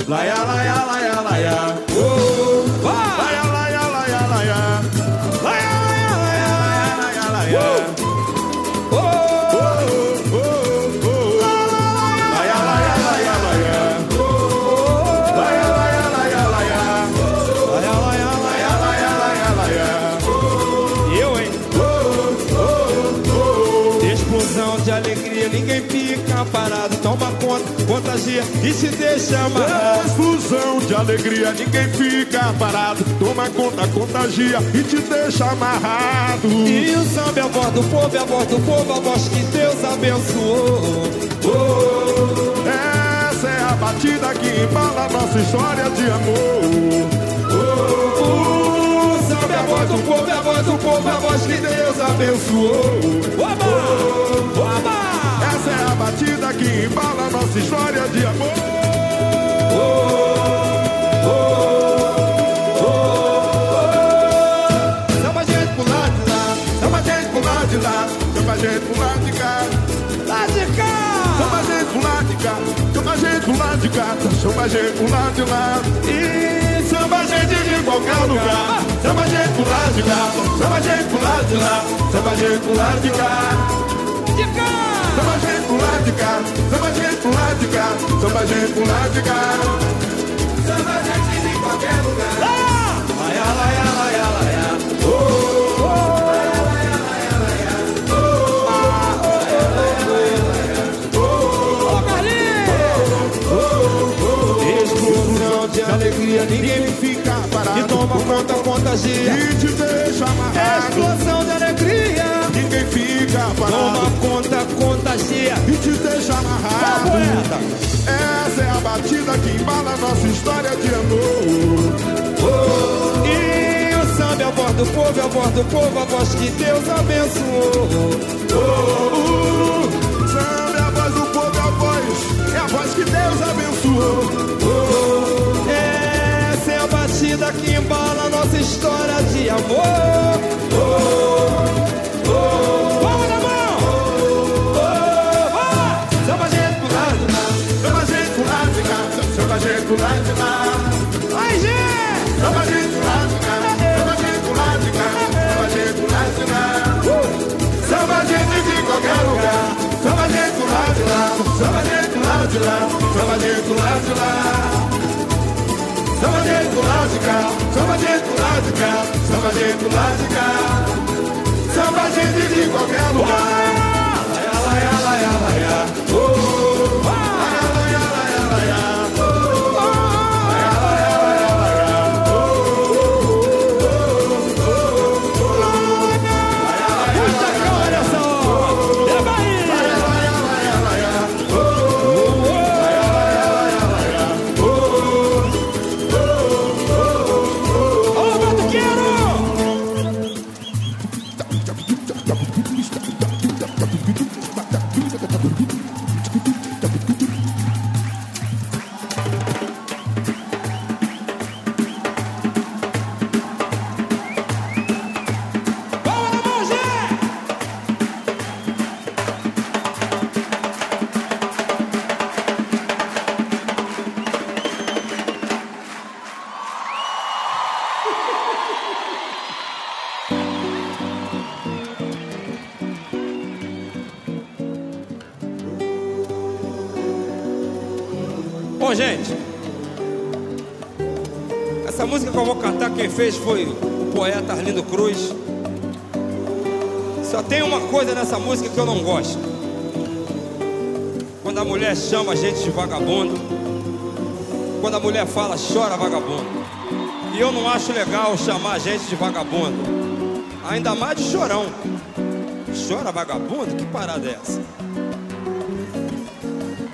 laia, laia, laia, laia, oh, laia, laia, laia, laia, laia, laia, laia, laia, laia, oh, oh, oh, oh, laia, laia, laia, laia, oh, laia, laia, laia, laia, laia, laia, laia, laia, laia, laia, e eu, hein? Explosão de alegria, ninguém fica parado, toma conta, contagia e se deixa amarrado. Explosão de alegria, ninguém fica parado, toma conta, contagia e te deixa amarrado. E o samba é a voz do povo, é a voz do povo, a voz que Deus abençoou. Oh, essa é a batida que embala nossa história de amor. O samba é a voz do povo, é a voz do povo, a voz que Deus abençoou. Oba! Oba! Essa é a batida que embala nossa história de amor. Chama a gente pro lado de lá, chama a gente pro lado de lá, Chama a gente pro lado de cá, lá de cá. chama a gente pro lado de cá, chama a gente pro lado de cá, chama a gente pro lado de lá. E chama a gente de qualquer lugar. Chama a gente pro lado de cá, chama a gente pro lado de lá, chama a gente pro lado de cá. De cá. Chama a gente pro lado de cá, chama a gente pro lado de cá, chama a gente pro lado de cá. Chama a gente de qualquer lugar. Laia, laia, laia, laia. Explosão de alegria, ninguém Fica parado e toma conta, contagia. e te deixa amarrado. Explosão de alegria, Ninguém fica toma parado conta, contagia. e te deixa Vai, amarrado. poeta. Essa é a batida que embala nossa história de amor. E o samba é a voz do povo, é a voz do povo, a voz que Deus abençoou. Samba é a voz do povo, é a voz que Deus abençoou. Essa é a batida que embala nossa história de amor. Vamos na mão! Chama a gente pro lado de lá. Chama a gente pro lado de cá, chama a gente pro lado de lá. Vai, gente! Chama a gente pro lado de cá, chama a gente pro lado de cá, chama a gente pro lado de lá. Chama a gente de qualquer lugar. Chama a gente pro lado de lá, chama a gente pro lado de lá, chama a gente pro lado de lá. Chama a gente pro lado de cá, chama a gente pro lado de cá, chama a gente pro lado de cá. Chama a gente de qualquer lugar. Laia, laia, laia, laia. Laia, laia, laia, laia. Laia, laia, laia, laia. Puxa a cara essa hora. Leva aí. Laia, laia, laia, laia. Ô, batuqueiro! Vamos na mão, Zé! Bom, gente, essa música que eu vou cantar, quem fez foi o poeta Arlindo Cruz. Só tem uma coisa nessa música que eu não gosto: quando a mulher chama a gente de vagabundo, quando a mulher fala chora vagabundo. E eu não acho legal chamar a gente de vagabundo, ainda mais de chorão. Chora vagabundo? Que parada é essa?